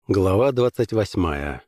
Глава 28.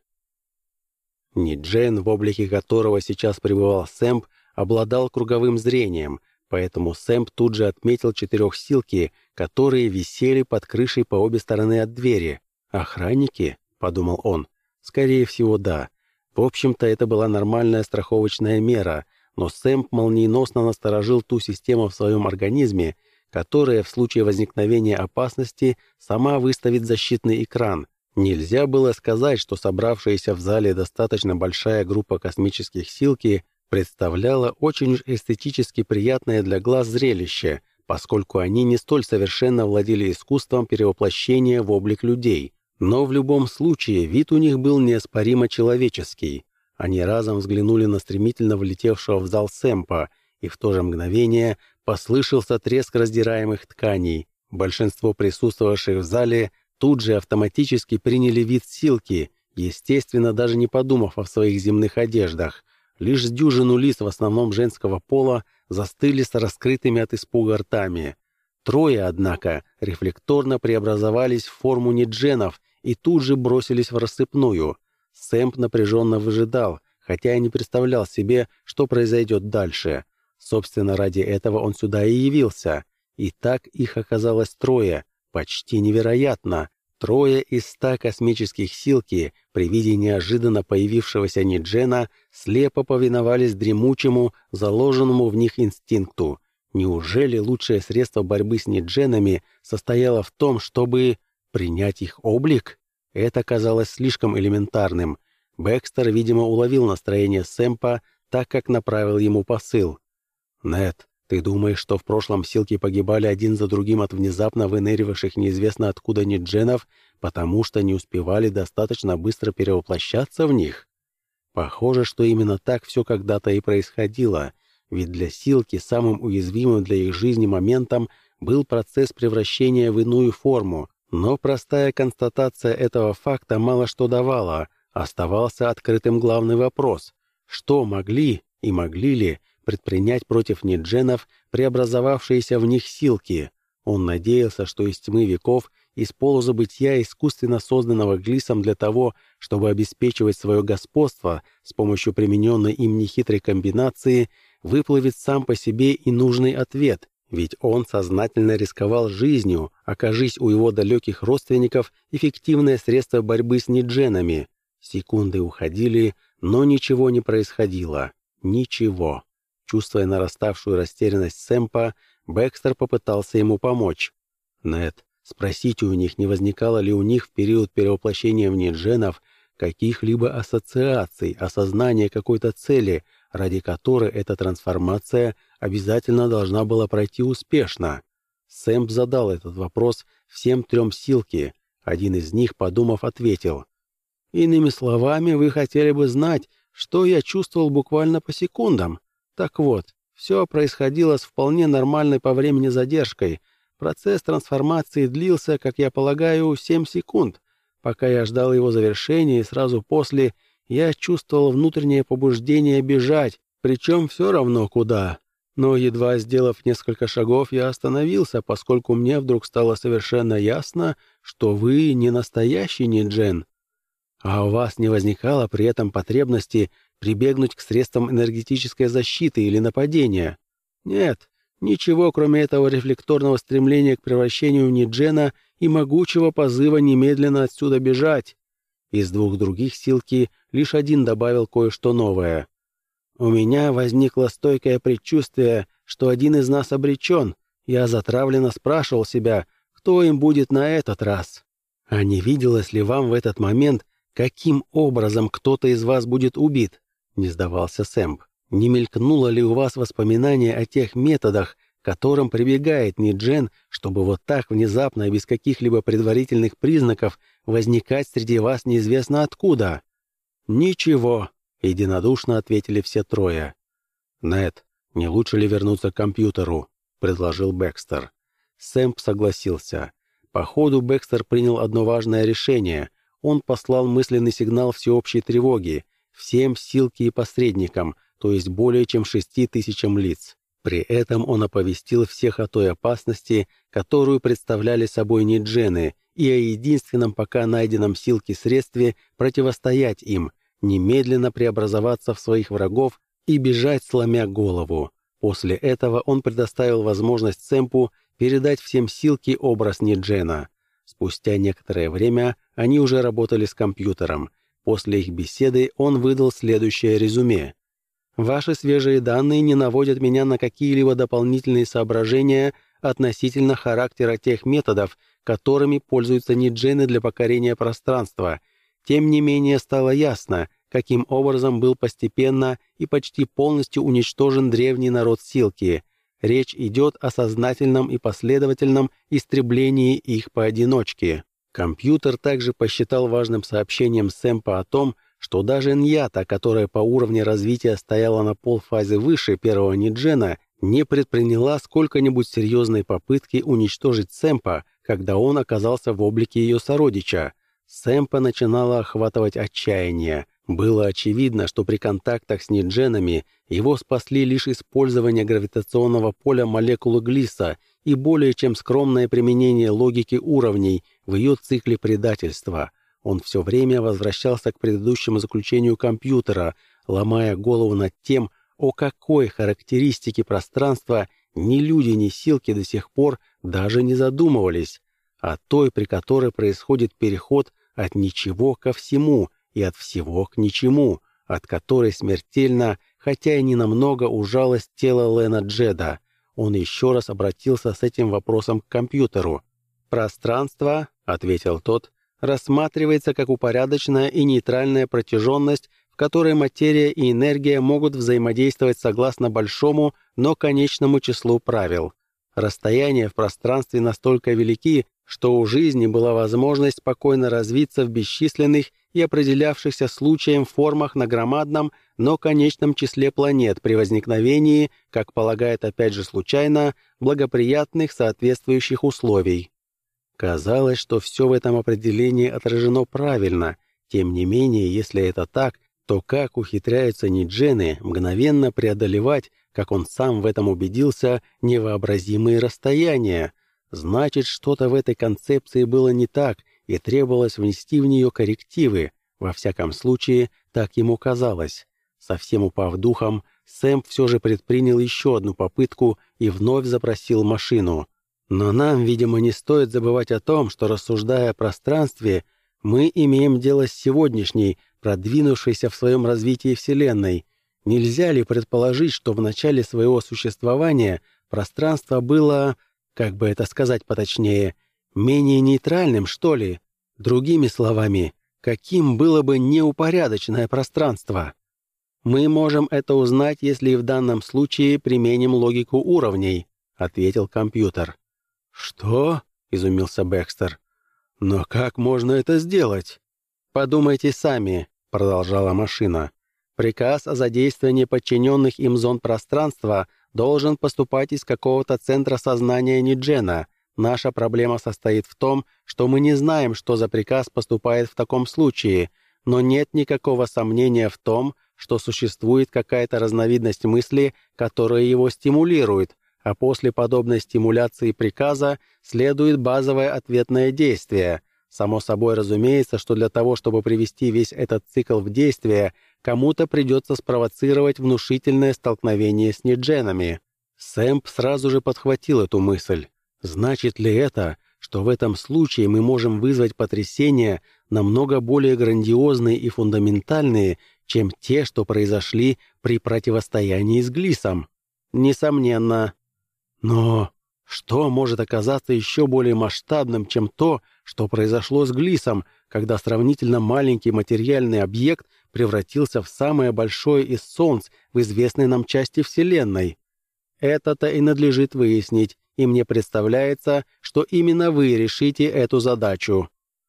Ниджен, в облике которого сейчас пребывал Сэмп, обладал круговым зрением, поэтому Сэмп тут же отметил 4 силки, которые висели под крышей по обе стороны от двери. «Охранники?» — подумал он. «Скорее всего, да. В общем-то, это была нормальная страховочная мера, но Сэмп молниеносно насторожил ту систему в своем организме, которая в случае возникновения опасности сама выставит защитный экран. Нельзя было сказать, что собравшаяся в зале достаточно большая группа космических силки представляла очень уж эстетически приятное для глаз зрелище, поскольку они не столь совершенно владели искусством перевоплощения в облик людей. Но в любом случае вид у них был неоспоримо человеческий. Они разом взглянули на стремительно влетевшего в зал Сэмпа, и в то же мгновение послышался треск раздираемых тканей. Большинство присутствовавших в зале тут же автоматически приняли вид силки, естественно, даже не подумав о своих земных одеждах. Лишь с дюжину лиц, в основном женского пола, застыли с раскрытыми от испуга ртами. 3, однако, рефлекторно преобразовались в форму нидженов и тут же бросились в рассыпную. Сэмп напряженно выжидал, хотя и не представлял себе, что произойдет дальше. Собственно, ради этого он сюда и явился. И так их оказалось 3. Почти невероятно. 3 из 100 космических силки при виде неожиданно появившегося Ниджена слепо повиновались дремучему, заложенному в них инстинкту. Неужели лучшее средство борьбы с Нидженами состояло в том, чтобы принять их облик? Это казалось слишком элементарным. Бекстер, видимо, уловил настроение Сэмпа, так как направил ему посыл. «Нед, ты думаешь, что в прошлом силки погибали один за другим от внезапно выныривавших неизвестно откуда нидженов, потому что не успевали достаточно быстро перевоплощаться в них? Похоже, что именно так все когда-то и происходило, ведь для силки самым уязвимым для их жизни моментом был процесс превращения в иную форму, но простая констатация этого факта мало что давала. Оставался открытым главный вопрос: что могли и могли ли предпринять против нидженов преобразовавшиеся в них силки? Он надеялся, что из тьмы веков, из полузабытия, искусственно созданного Глиссом для того, чтобы обеспечивать свое господство с помощью примененной им нехитрой комбинации, выплывет сам по себе и нужный ответ, ведь он сознательно рисковал жизнью, окажись у его далеких родственников эффективное средство борьбы с нидженами. Секунды уходили, но ничего не происходило. Ничего. Чувствуя нараставшую растерянность Сэмпа, Бекстер попытался ему помочь. «Нед, спросите у них, не возникало ли у них в период перевоплощения в нидженов каких-либо ассоциаций, осознания какой-то цели, ради которой эта трансформация обязательно должна была пройти успешно?» Сэмп задал этот вопрос всем 3 силки. Один из них, подумав, ответил: «Иными словами, вы хотели бы знать, что я чувствовал буквально по секундам? Так вот, все происходило с вполне нормальной по времени задержкой. Процесс трансформации длился, как я полагаю, 7 секунд. Пока я ждал его завершения, и сразу после я чувствовал внутреннее побуждение бежать, причем все равно куда. Но едва сделав несколько шагов, я остановился, поскольку мне вдруг стало совершенно ясно, что вы не настоящий ниджен. А у вас не возникало при этом потребности прибегнуть к средствам энергетической защиты или нападения? Нет, ничего, кроме этого рефлекторного стремления к превращению в ниджена и могучего позыва немедленно отсюда бежать». Из 2 других силки лишь один добавил кое-что новое. «У меня возникло стойкое предчувствие, что один из нас обречен. Я затравленно спрашивал себя, кто им будет на этот раз. А не виделось ли вам в этот момент, каким образом кто-то из вас будет убит?» — не сдавался Сэмп. «Не мелькнуло ли у вас воспоминание о тех методах, к которым прибегает ниджен, чтобы вот так внезапно и без каких-либо предварительных признаков возникать среди вас неизвестно откуда?» «Ничего», — единодушно ответили все 3. «Нед, не лучше ли вернуться к компьютеру?» — предложил Бекстер. Сэмп согласился. Походу, Бекстер принял одно важное решение. Он послал мысленный сигнал всеобщей тревоги всем силки и посредникам, то есть более чем 6000 лиц. При этом он оповестил всех о той опасности, которую представляли собой ниджены, и о единственном пока найденном силке средстве противостоять им, немедленно преобразоваться в своих врагов и бежать, сломя голову. После этого он предоставил возможность Сэмпу передать всем силке образ Ниджена. Спустя некоторое время они уже работали с компьютером. После их беседы он выдал следующее резюме. «Ваши свежие данные не наводят меня на какие-либо дополнительные соображения относительно характера тех методов, которыми пользуются ниджены для покорения пространства. Тем не менее стало ясно, каким образом был постепенно и почти полностью уничтожен древний народ Силки. Речь идет о сознательном и последовательном истреблении их поодиночке». Компьютер также посчитал важным сообщением Сэмпа о том, что даже Ньята, которая по уровню развития стояла на полфазы выше первого Ниджена, не предприняла сколько-нибудь серьезной попытки уничтожить Сэмпа, когда он оказался в облике ее сородича. Сэмпа начинало охватывать отчаяние. Было очевидно, что при контактах с Нидженами его спасли лишь использование гравитационного поля молекулы Глиса и более чем скромное применение логики уровней в ее цикле предательства. Он все время возвращался к предыдущему заключению компьютера, ломая голову над тем, о какой характеристике пространства ни люди, ни силки до сих пор даже не задумывались, а той, при которой происходит переход от ничего ко всему и от всего к ничему, от которой смертельно, хотя и ненамного ужалось тело Лена Джеда. Он еще раз обратился с этим вопросом к компьютеру. «Пространство», — ответил тот, — «рассматривается как упорядоченная и нейтральная протяженность, в которой материя и энергия могут взаимодействовать согласно большому, но конечному числу правил. Расстояния в пространстве настолько велики, что у жизни была возможность спокойно развиться в бесчисленных и определявшихся случаем формах на громадном, но конечном числе планет при возникновении, как полагает опять же случайно, благоприятных соответствующих условий». Казалось, что все в этом определении отражено правильно. Тем не менее, если это так, то как ухитряются ниджены мгновенно преодолевать, как он сам в этом убедился, невообразимые расстояния? Значит, что-то в этой концепции было не так, и требовалось внести в нее коррективы. Во всяком случае, так ему казалось. Совсем упав духом, Сэмп все же предпринял еще одну попытку и вновь запросил машину. Но нам, видимо, не стоит забывать о том, что, рассуждая о пространстве, мы имеем дело с сегодняшней, продвинувшейся в своем развитии Вселенной. Нельзя ли предположить, что в начале своего существования пространство было, как бы это сказать поточнее, менее нейтральным, что ли? Другими словами, каким было бы неупорядоченное пространство? «Мы можем это узнать, если в данном случае применим логику уровней», — ответил компьютер. «Что?» — изумился Бэкстер. «Но как можно это сделать?» «Подумайте сами», — продолжала машина. «Приказ о задействовании подчиненных им зон пространства должен поступать из какого-то центра сознания Ниджена. Наша проблема состоит в том, что мы не знаем, что за приказ поступает в таком случае, но нет никакого сомнения в том, что существует какая-то разновидность мысли, которая его стимулирует, а после подобной стимуляции приказа следует базовое ответное действие. Само собой разумеется, что для того, чтобы привести весь этот цикл в действие, кому-то придется спровоцировать внушительное столкновение с нидженами». Сэмп сразу же подхватил эту мысль. Значит ли это, что в этом случае мы можем вызвать потрясения намного более грандиозные и фундаментальные, чем те, что произошли при противостоянии с Глисом? Несомненно. Но что может оказаться еще более масштабным, чем то, что произошло с Глисом, когда сравнительно маленький материальный объект превратился в самое большое из Солнц в известной нам части Вселенной? Это-то и надлежит выяснить, и мне представляется, что именно вы решите эту задачу».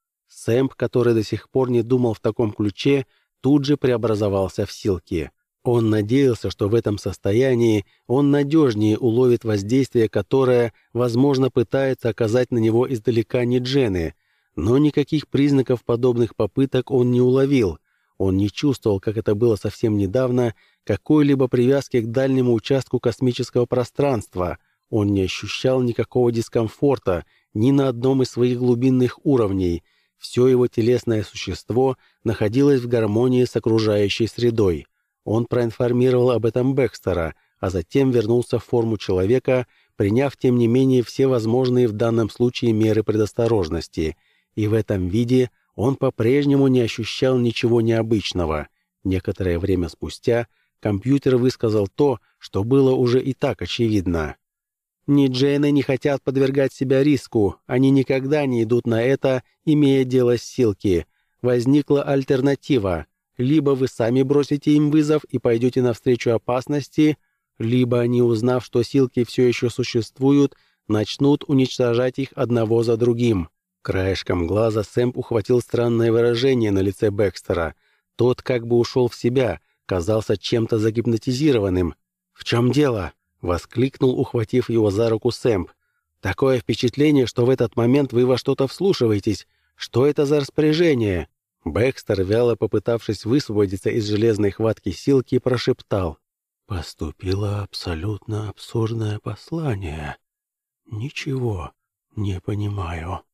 Сэмп, который до сих пор не думал в таком ключе, тут же преобразовался в Силки. Он надеялся, что в этом состоянии он надежнее уловит воздействие, которое, возможно, пытается оказать на него издалека ниджены, но никаких признаков подобных попыток он не уловил. Он не чувствовал, как это было совсем недавно, какой-либо привязки к дальнему участку космического пространства. Он не ощущал никакого дискомфорта, ни на одном из своих глубинных уровней. Все его телесное существо находилось в гармонии с окружающей средой. Он проинформировал об этом Бекстера, а затем вернулся в форму человека, приняв, тем не менее, все возможные в данном случае меры предосторожности. И в этом виде он по-прежнему не ощущал ничего необычного. Некоторое время спустя компьютер высказал то, что было уже и так очевидно. Ниджены не хотят подвергать себя риску, они никогда не идут на это, имея дело с Силки. Возникла альтернатива. Либо вы сами бросите им вызов и пойдете навстречу опасности, либо они, узнав, что Силки все еще существуют, начнут уничтожать их одного за другим. Краешком глаза Сэмп ухватил странное выражение на лице Бекстера. Тот как бы ушел в себя, казался чем-то загипнотизированным. «В чем дело?» — воскликнул, ухватив его за руку Сэмп. «Такое впечатление, что в этот момент вы во что-то вслушиваетесь. Что это за распоряжение?» Бекстер, вяло попытавшись высвободиться из железной хватки Силки, прошептал. «Поступило абсолютно абсурдное послание. Ничего не понимаю».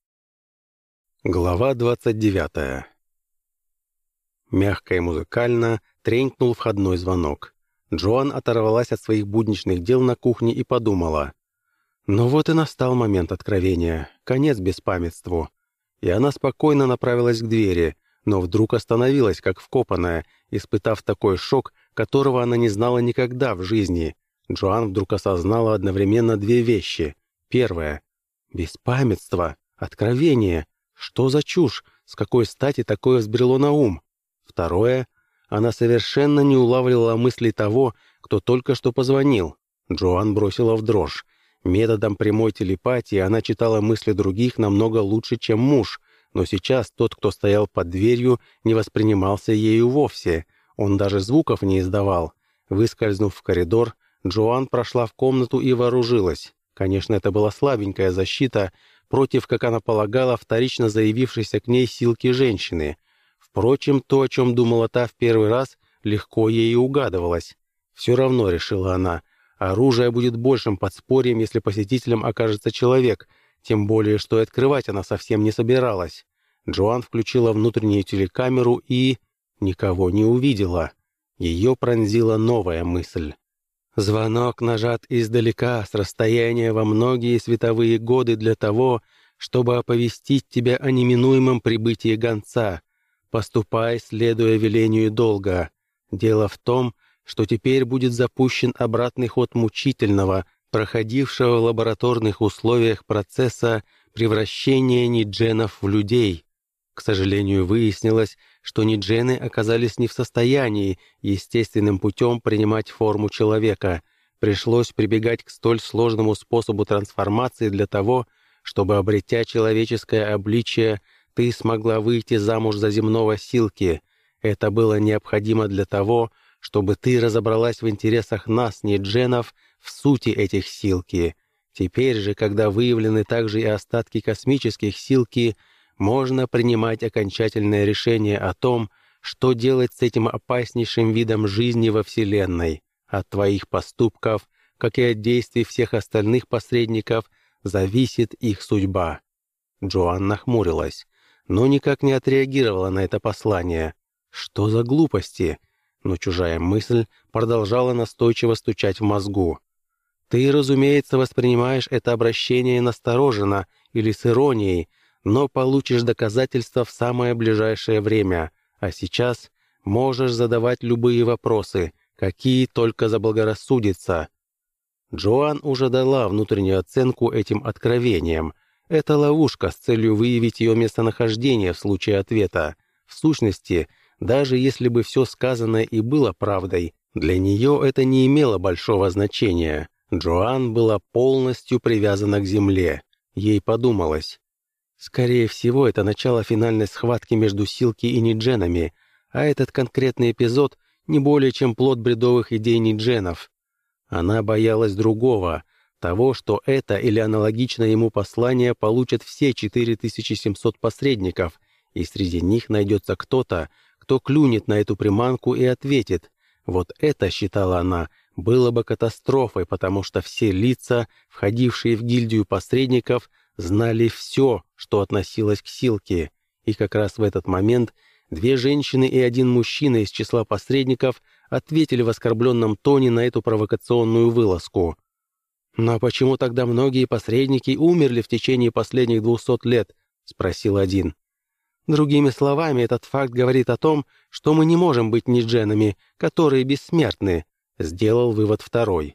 Глава 29. Мягко и музыкально тренькнул входной звонок. Джоан оторвалась от своих будничных дел на кухне и подумала. Ну вот и настал момент откровения, конец беспамятству. И она спокойно направилась к двери, но вдруг остановилась, как вкопанная, испытав такой шок, которого она не знала никогда в жизни. Джоан вдруг осознала одновременно две вещи. Первое — беспамятство, откровение. Что за чушь? С какой стати такое взбрело на ум? Второе — она совершенно не улавливала мыслей того, кто только что позвонил. Джоан бросила в дрожь. Методом прямой телепатии она читала мысли других намного лучше, чем муж, но сейчас тот, кто стоял под дверью, не воспринимался ею вовсе. Он даже звуков не издавал. Выскользнув в коридор, Джоан прошла в комнату и вооружилась. Конечно, это была слабенькая защита против, как она полагала, вторично заявившейся к ней Силки женщины. Впрочем, то, о чем думала та в первый раз, легко ей угадывалось. Все равно, решила она, оружие будет большим подспорьем, если посетителем окажется человек, тем более, что и открывать она совсем не собиралась. Джоан включила внутреннюю телекамеру и никого не увидела. Ее пронзила новая мысль. Звонок нажат издалека, с расстояния во многие световые годы для того, чтобы оповестить тебя о неминуемом прибытии гонца. Поступай, следуя велению долга. Дело в том, что теперь будет запущен обратный ход мучительного, проходившего в лабораторных условиях процесса превращения нидженов в людей. К сожалению, выяснилось, что ниджены оказались не в состоянии естественным путем принимать форму человека. Пришлось прибегать к столь сложному способу трансформации для того, чтобы, обретя человеческое обличие, ты смогла выйти замуж за земного Силки. Это было необходимо для того, чтобы ты разобралась в интересах нас, нидженов, в сути этих Силки. Теперь же, когда выявлены также и остатки космических Силки, можно принимать окончательное решение о том, что делать с этим опаснейшим видом жизни во Вселенной. От твоих поступков, как и от действий всех остальных посредников, зависит их судьба». Джоан нахмурилась, но никак не отреагировала на это послание. Что за глупости? Но чужая мысль продолжала настойчиво стучать в мозгу. «Ты, разумеется, воспринимаешь это обращение настороженно или с иронией, но получишь доказательства в самое ближайшее время, а сейчас можешь задавать любые вопросы, какие только заблагорассудится». Джоан уже дала внутреннюю оценку этим откровениям. Это ловушка с целью выявить ее местонахождение в случае ответа. В сущности, даже если бы все сказанное и было правдой, для нее это не имело большого значения. Джоан была полностью привязана к земле. Ей подумалось: скорее всего, это начало финальной схватки между Силки и нидженами, а этот конкретный эпизод не более чем плод бредовых идей нидженов. Она боялась другого, того, что это или аналогичное ему послание получат все 4700 посредников, и среди них найдется кто-то, кто клюнет на эту приманку и ответит. Вот это, считала она, было бы катастрофой, потому что все лица, входившие в гильдию посредников, знали все, что относилось к Силке, и как раз в этот момент 2 женщины и 1 мужчина из числа посредников ответили в оскорбленном тоне на эту провокационную вылазку. «Но почему тогда многие посредники умерли в течение последних 200 лет?» — спросил один. «Другими словами, этот факт говорит о том, что мы не можем быть нидженами, которые бессмертны», — сделал вывод второй.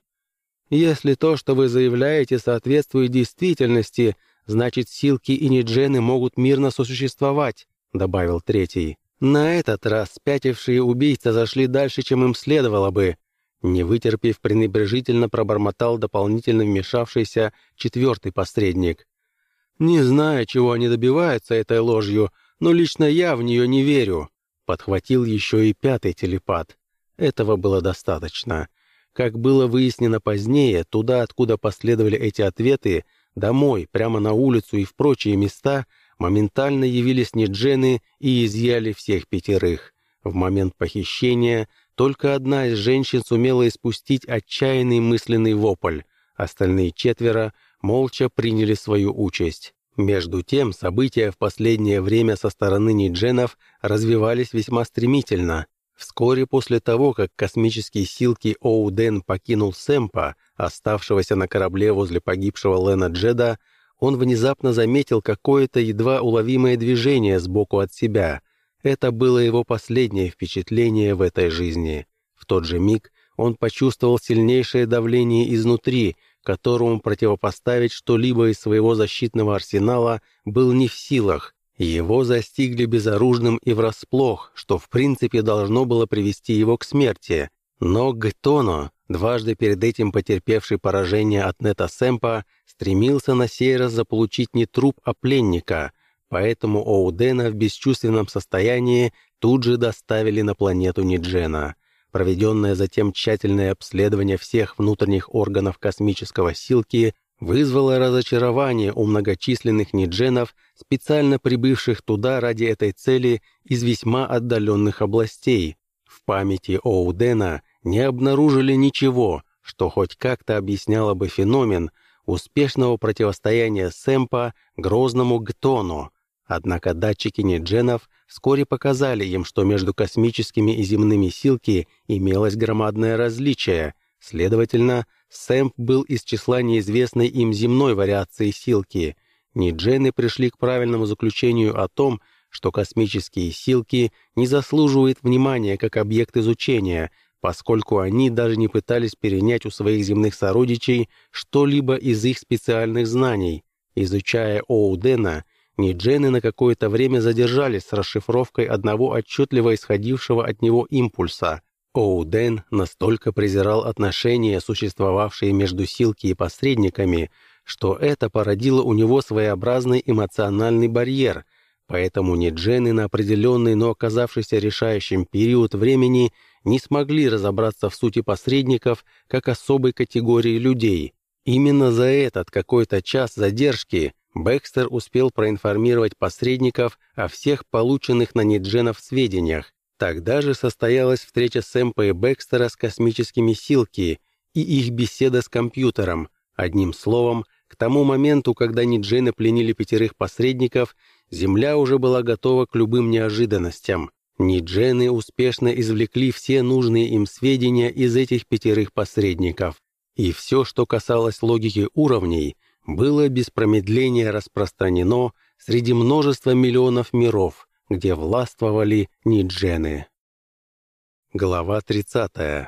«Если то, что вы заявляете, соответствует действительности, значит, Силки и ниджены могут мирно сосуществовать», — добавил третий. На этот раз спятившие убийцы зашли дальше, чем им следовало бы. Не вытерпев, пренебрежительно пробормотал дополнительно вмешавшийся 4-й посредник. «Не знаю, чего они добиваются этой ложью, но лично я в нее не верю», — подхватил еще и 5-й телепат. Этого было достаточно. Как было выяснено позднее, туда, откуда последовали эти ответы, домой, прямо на улицу и в прочие места, моментально явились ниджены и изъяли всех 5. В момент похищения только одна из женщин сумела испустить отчаянный мысленный вопль, остальные 4 молча приняли свою участь. Между тем, события в последнее время со стороны нидженов развивались весьма стремительно. Вскоре после того, как космический Силки Оуден покинул Сэмпа, оставшегося на корабле возле погибшего Лена Джеда, он внезапно заметил какое-то едва уловимое движение сбоку от себя. Это было его последнее впечатление в этой жизни. В тот же миг он почувствовал сильнейшее давление изнутри, которому противопоставить что-либо из своего защитного арсенала был не в силах. Его застигли безоружным и врасплох, что в принципе должно было привести его к смерти. Но Гтоно, дважды перед этим потерпевший поражение от Нета Сэмпа, стремился на сей раз заполучить не труп, а пленника, поэтому Оудена в бесчувственном состоянии тут же доставили на планету Ниджена. Проведенное затем тщательное обследование всех внутренних органов космического Силки вызвало разочарование у многочисленных нидженов, специально прибывших туда ради этой цели из весьма отдаленных областей. В памяти Оудена не обнаружили ничего, что хоть как-то объясняло бы феномен успешного противостояния Сэмпа грозному Гтону. Однако датчики нидженов вскоре показали им, что между космическими и земными Силки имелось громадное различие. Следовательно, Сэмп был из числа неизвестной им земной вариации Силки. Ниджены пришли к правильному заключению о том, что космические Силки не заслуживают внимания как объект изучения, поскольку они даже не пытались перенять у своих земных сородичей что-либо из их специальных знаний. Изучая Оудена, ниджены на какое-то время задержались с расшифровкой одного отчетливо исходившего от него импульса. Оуден настолько презирал отношения, существовавшие между Силки и посредниками, что это породило у него своеобразный эмоциональный барьер, поэтому ниджены на определенный, но оказавшийся решающим период времени не смогли разобраться в сути посредников как особой категории людей. Именно за этот какой-то час задержки Бэкстер успел проинформировать посредников о всех полученных на нидженов сведениях. Тогда же состоялась встреча Сэмпа и Бэкстера с космическими Силки и их беседа с компьютером. Одним словом, к тому моменту, когда ниджены пленили 5 посредников, Земля уже была готова к любым неожиданностям. Ниджены успешно извлекли все нужные им сведения из этих 5 посредников. И все, что касалось логики уровней, было без промедления распространено среди множества миллионов миров, где властвовали ниджены. Глава 30.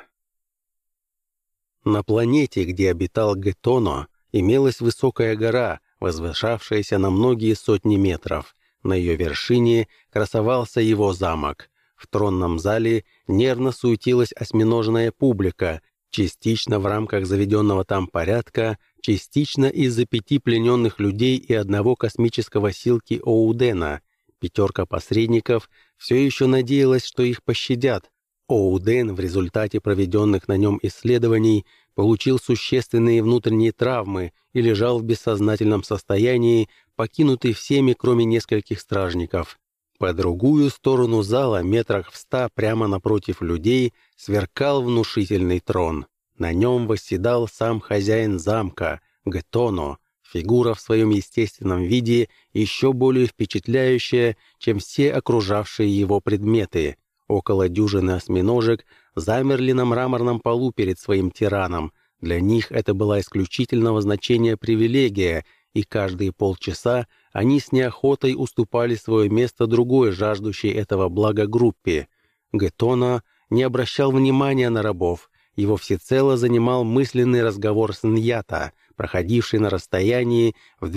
На планете, где обитал Гтоно, имелась высокая гора, возвышавшаяся на многие сотни метров. На ее вершине красовался его замок. В тронном зале нервно суетилась осьминожная публика, частично в рамках заведенного там порядка, частично из-за 5 плененных людей и 1 космического Силки Оудена. 5 посредников все еще надеялась, что их пощадят. Оуден в результате проведенных на нем исследований получил существенные внутренние травмы и лежал в бессознательном состоянии, покинутый всеми, кроме нескольких стражников. По другую сторону зала, метрах в 100 прямо напротив людей, сверкал внушительный трон. На нем восседал сам хозяин замка, Гтоно, Фигура в своем естественном виде еще более впечатляющая, чем все окружавшие его предметы. Около дюжины осьминожек замерли на мраморном полу перед своим тираном. Для них это была исключительного значения привилегия, и каждые полчаса они с неохотой уступали свое место другой жаждущей этого блага группе. Гетона не обращал внимания на рабов, его всецело занимал мысленный разговор с Ньята, проходивший на расстоянии в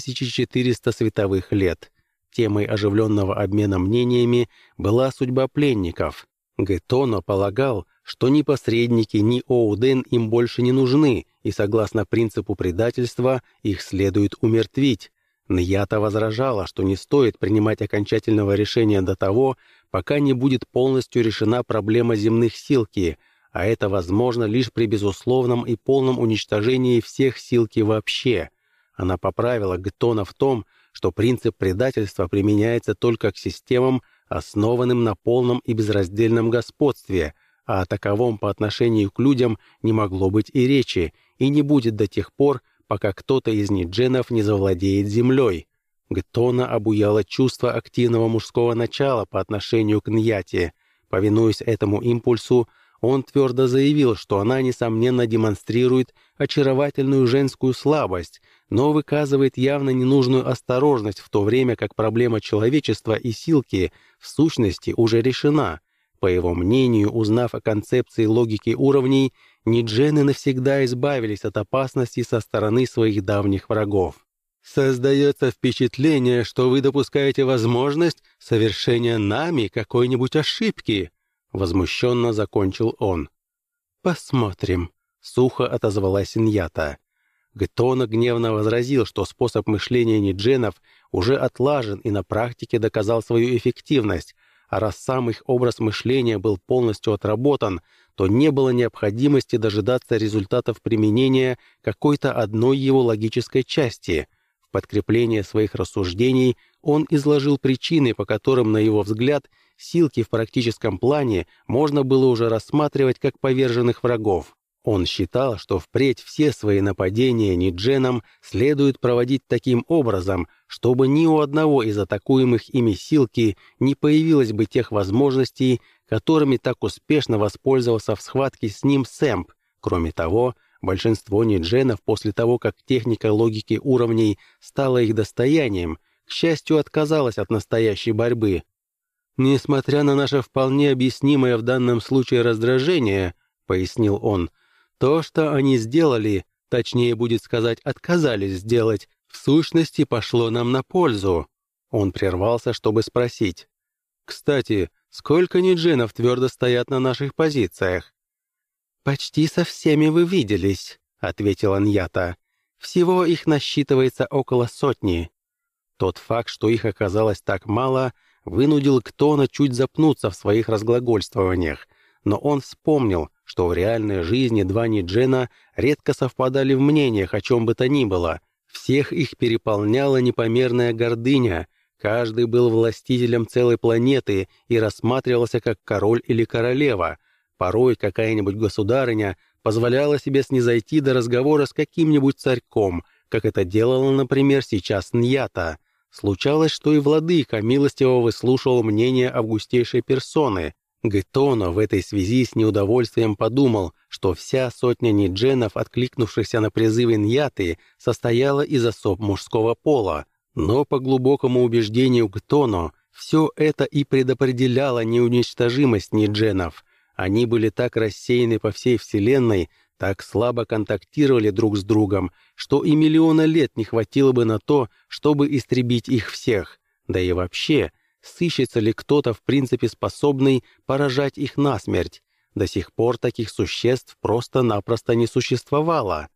2400 световых лет. Темой оживленного обмена мнениями была судьба пленников. Гетона полагал, что ни посредники, ни Оуден им больше не нужны, и согласно принципу предательства их следует умертвить. Ньята возражала, что не стоит принимать окончательного решения до того, пока не будет полностью решена проблема земных Силки, а это возможно лишь при безусловном и полном уничтожении всех Силки вообще. Она поправила Гетона в том, что принцип предательства применяется только к системам, основанным на полном и безраздельном господстве, а о таковом по отношению к людям не могло быть и речи, и не будет до тех пор, пока кто-то из нидженов не завладеет землей. Гетона обуяло чувство активного мужского начала по отношению к Ньяте. Повинуясь этому импульсу, он твердо заявил, что она, несомненно, демонстрирует очаровательную женскую слабость, но выказывает явно ненужную осторожность, в то время как проблема человечества и Силки в сущности уже решена. По его мнению, узнав о концепции логики уровней, ниджены навсегда избавились от опасности со стороны своих давних врагов. «Создается впечатление, что вы допускаете возможность совершения нами какой-нибудь ошибки», — возмущенно закончил он. «Посмотрим», — сухо отозвалась Ньята. Гетона гневно возразил, что способ мышления нидженов уже отлажен и на практике доказал свою эффективность, а раз сам их образ мышления был полностью отработан, то не было необходимости дожидаться результатов применения какой-то одной его логической части. В подкрепление своих рассуждений он изложил причины, по которым, на его взгляд, Силки в практическом плане можно было уже рассматривать как поверженных врагов. Он считал, что впредь все свои нападения нидженам следует проводить таким образом, чтобы ни у одного из атакуемых ими Силки не появилось бы тех возможностей, которыми так успешно воспользовался в схватке с ним Сэмп. Кроме того, большинство нидженов после того, как техника логики уровней стала их достоянием, к счастью, отказалась от настоящей борьбы. «Несмотря на наше вполне объяснимое в данном случае раздражение», — пояснил он, — «то, что они сделали, точнее будет сказать, отказались сделать, в сущности пошло нам на пользу». Он прервался, чтобы спросить. «Кстати, сколько нидженов твердо стоят на наших позициях?» «Почти со всеми вы виделись», — ответила Ньята. «Всего их насчитывается около 100. Тот факт, что их оказалось так мало, вынудил Гетона чуть запнуться в своих разглагольствованиях, но он вспомнил, что в реальной жизни два ниджена редко совпадали в мнениях о чем бы то ни было. Всех их переполняла непомерная гордыня, каждый был властителем целой планеты и рассматривался как король или королева. Порой какая-нибудь государыня позволяла себе снизойти до разговора с каким-нибудь царьком, как это делала, например, сейчас Ньята. Случалось, что и владыка милостиво выслушивал мнение августейшей персоны. Гетона в этой связи с неудовольствием подумал, что вся сотня нидженов, откликнувшихся на призывы Ньяты, состояла из особ мужского пола. Но по глубокому убеждению Гетона, все это и предопределяло неуничтожимость нидженов. Они были так рассеяны по всей Вселенной, так слабо контактировали друг с другом, что и миллиона лет не хватило бы на то, чтобы истребить их всех. Да и вообще, сыщется ли кто-то в принципе способный поражать их насмерть? До сих пор таких существ просто-напросто не существовало.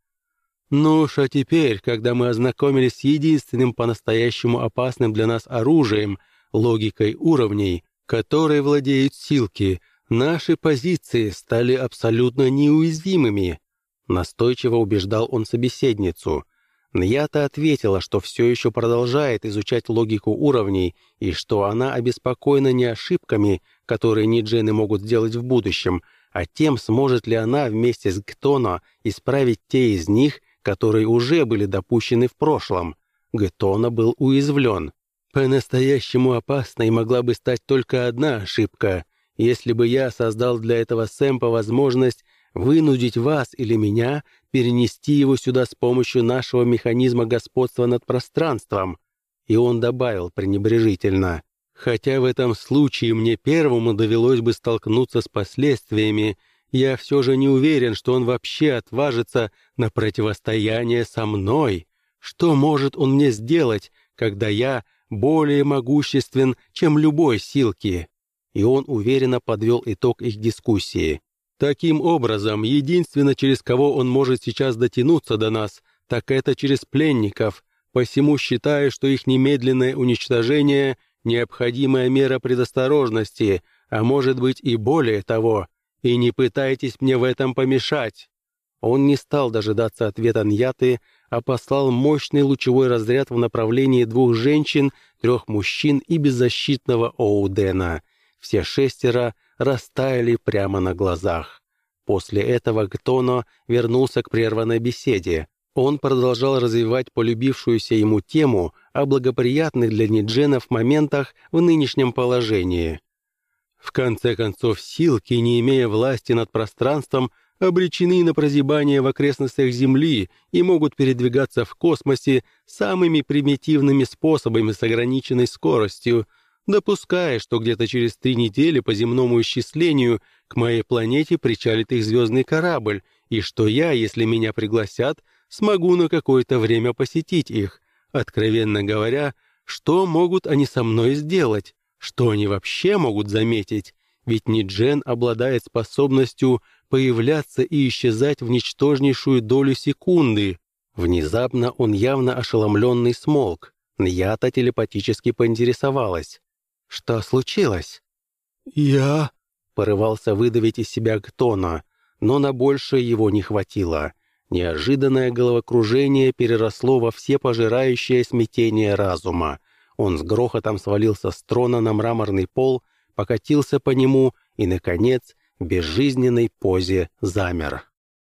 Ну уж, а теперь, когда мы ознакомились с единственным по-настоящему опасным для нас оружием, логикой уровней, которой владеют Силки, наши позиции стали абсолютно неуязвимыми. Настойчиво убеждал он собеседницу. Ньята ответила, что все еще продолжает изучать логику уровней и что она обеспокоена не ошибками, которые ниджены могут сделать в будущем, а тем, сможет ли она вместе с Гетона исправить те из них, которые уже были допущены в прошлом. Гтона был уязвлен. По-настоящему опасной могла бы стать только одна ошибка, если бы я создал для этого сэмпа возможность вынудить вас или меня перенести его сюда с помощью нашего механизма господства над пространством. И он добавил пренебрежительно: хотя в этом случае мне первому довелось бы столкнуться с последствиями, я все же не уверен, что он вообще отважится на противостояние со мной. Что может он мне сделать, когда я более могуществен, чем любой Силки?» И он уверенно подвел итог их дискуссии. «Таким образом, единственно, через кого он может сейчас дотянуться до нас, так это через пленников, посему считаю, что их немедленное уничтожение — необходимая мера предосторожности, а может быть и более того, и не пытайтесь мне в этом помешать». Он не стал дожидаться ответа Ньяты, а послал мощный лучевой разряд в направлении 2 женщин, 3 мужчин и беззащитного Оудена. Все 6 растаяли прямо на глазах. После этого Гтоно вернулся к прерванной беседе. Он продолжал развивать полюбившуюся ему тему о благоприятных для Нидженов моментах в нынешнем положении. В конце концов, Силки, не имея власти над пространством, обречены на прозябание в окрестностях Земли и могут передвигаться в космосе самыми примитивными способами с ограниченной скоростью, допуская, что где-то через 3 недели по земному исчислению к моей планете причалит их звездный корабль, и что я, если меня пригласят, смогу на какое-то время посетить их. Откровенно говоря, что могут они со мной сделать? Что они вообще могут заметить? Ведь Ниджен обладает способностью появляться и исчезать в ничтожнейшую долю секунды. Внезапно он явно ошеломленный смолк. Ньята телепатически поинтересовалась: «Что случилось?» «Я...» — порывался выдавить из себя Гтона, но на большее его не хватило. Неожиданное головокружение переросло во всепожирающее смятение разума. Он с грохотом свалился с трона на мраморный пол, покатился по нему и, наконец, в безжизненной позе замер.